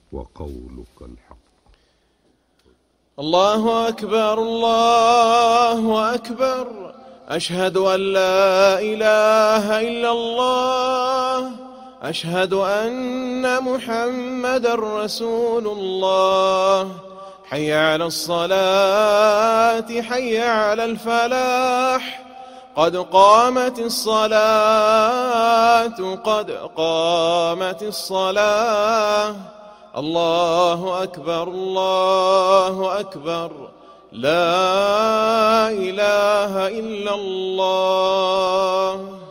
وقولك الحق. الله أكبر الله أكبر، أشهد أن لا إله إلا الله، أشهد أن محمدا رسول الله. حي على الصلاة حي على الفلاح، قد قامت الصلاة قد قامت الصلاة. الله أكبر الله أكبر، لا إله إلا الله.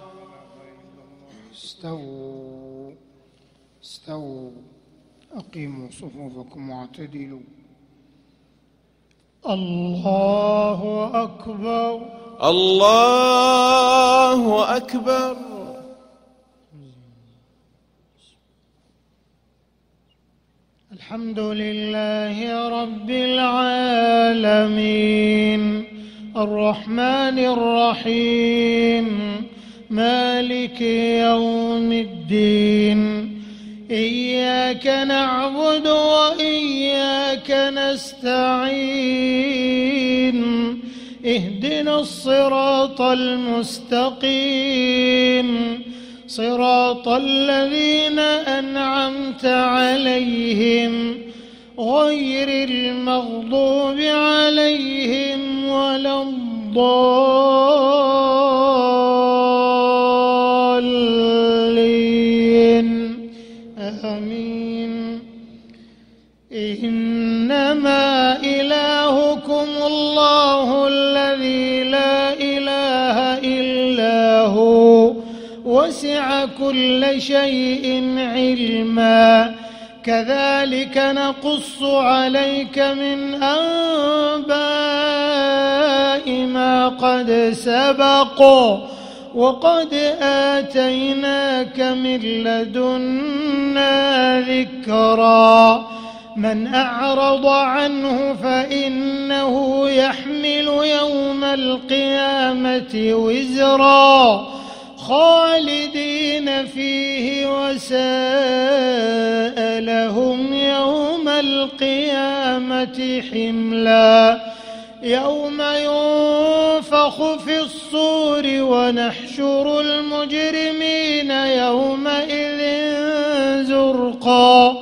استووا استووا، أقيموا صفوفكم واعتدلوا. الله أكبر الله أكبر. الحمد لله رب العالمين، الرحمن الرحيم، مالك يوم الدين. إياك نعبد وإياك نستعين، اهدنا الصراط المستقيم، صراط الذين أنعمت عليهم غير المغضوب عليهم ولا الضالين، آمين. إنما إلهكم الله الذي لا إله إلا هو، وسع كل شيء علما. كذلك نقص عليك من أنباء ما قد سبق، وقد آتيناك من لدنا ذكرا. من أعرض عنه فإنه يحمل يوم القيامة وزرا، خالدين فيه وساء لهم يوم القيامة حملا. يوم ينفخ في الصور ونحشر المجرمين يومئذ زرقا،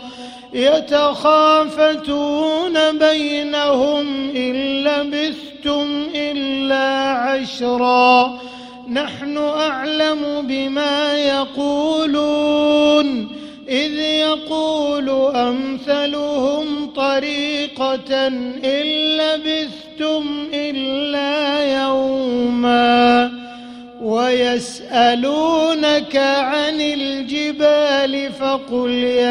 يتخافتون بينهم إن لبثتم إلا عشرا. نحن أعلم بما يقولون، إذ يقول أمثلهم طريقة إن لبثتم إلا يوما. ويسألونك عن الجبال فقل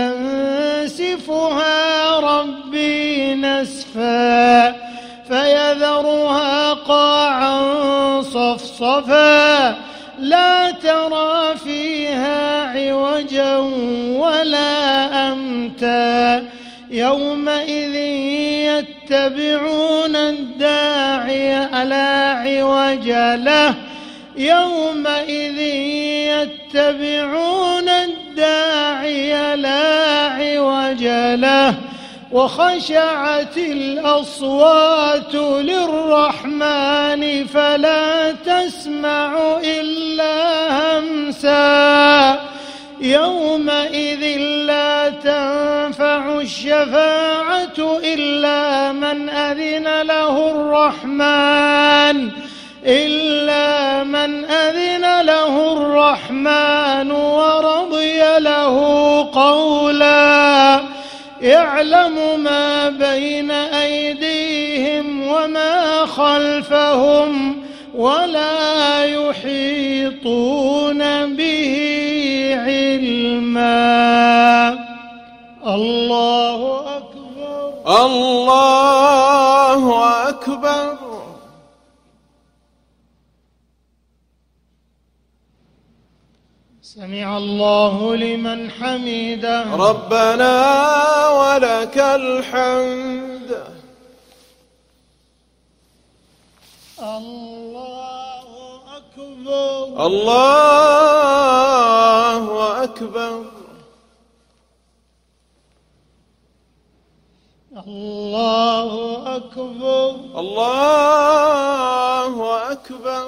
ينسفها ربي نسفا، فيذرها قاعا صفصفا، لا ترى فيها عوجا ولا أمتا. يومئذ يتبعون الداعي لا عوج له، يومئذ يتبعون الداعي لا عوج له، وخشعت الأصوات للرحمن فلا تسمع إلا همسا. يومئذ لا تنفع الشفاعة إلا من أذن له الرحمن ورضي له قولا. يعلم ما بين أيديهم وما خلفهم ولا يحيطون به علما. الله أكبر الله أكبر. سمع الله لمن حمده. ربنا ولك الحمد. الله أكبر الله أكبر. الله أكبر. الله أكبر.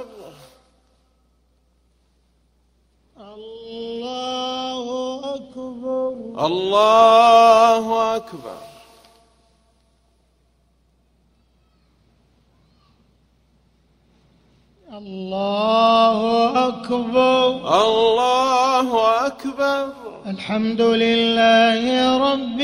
الله أكبر. الله أكبر. الله أكبر. الله أكبر. الحمد لله رب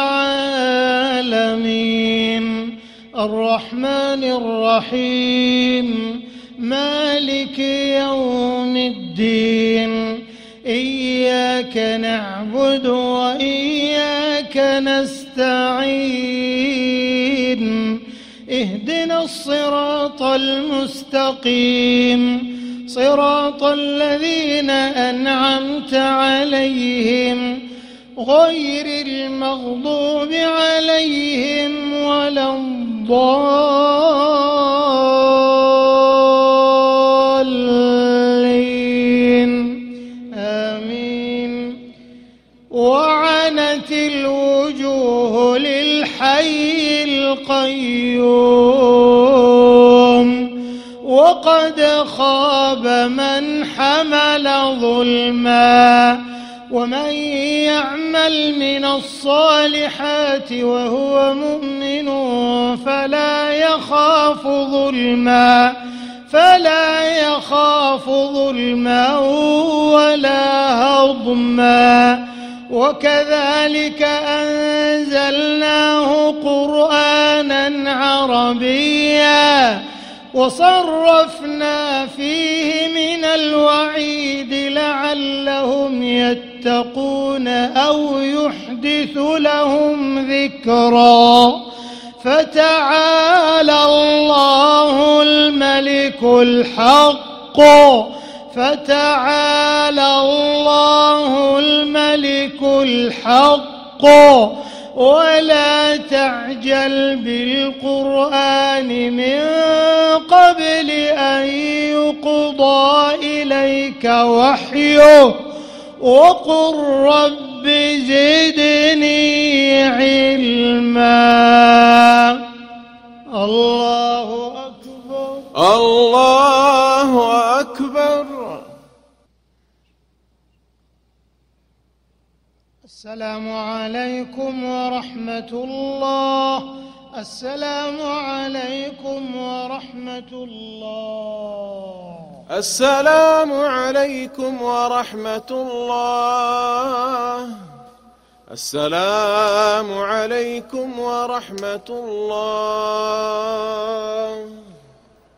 العالمين الرحمن الرحيم مالك يوم الدين إياك نعبد وإياك نستعين اهدنا الصراط المستقيم صراط الذين أنعمت عليهم غير المغضوب عليهم ولا الضالين آمين. وعنت الوجوه للحي القيوم وقد خاب من حمل ظلما ومن يعمل من الصالحات وهو مؤمن فلا يخاف ظلما ولا هضما. وكذلك أنزلناه قرآنا عربيا وصرفنا فيه من الوعيد لعلهم يتقون أو يحدث لهم ذكرا. فتعالى الله الملك الحق ولا تعجل بالقرآن من قبل أن يقضى إليك وحيه وقل رب زدني علما. الله أكبر. الله أكبر. السلام عليكم ورحمة الله. السلام عليكم ورحمة الله. السلام عليكم ورحمة الله. السلام عليكم ورحمة الله.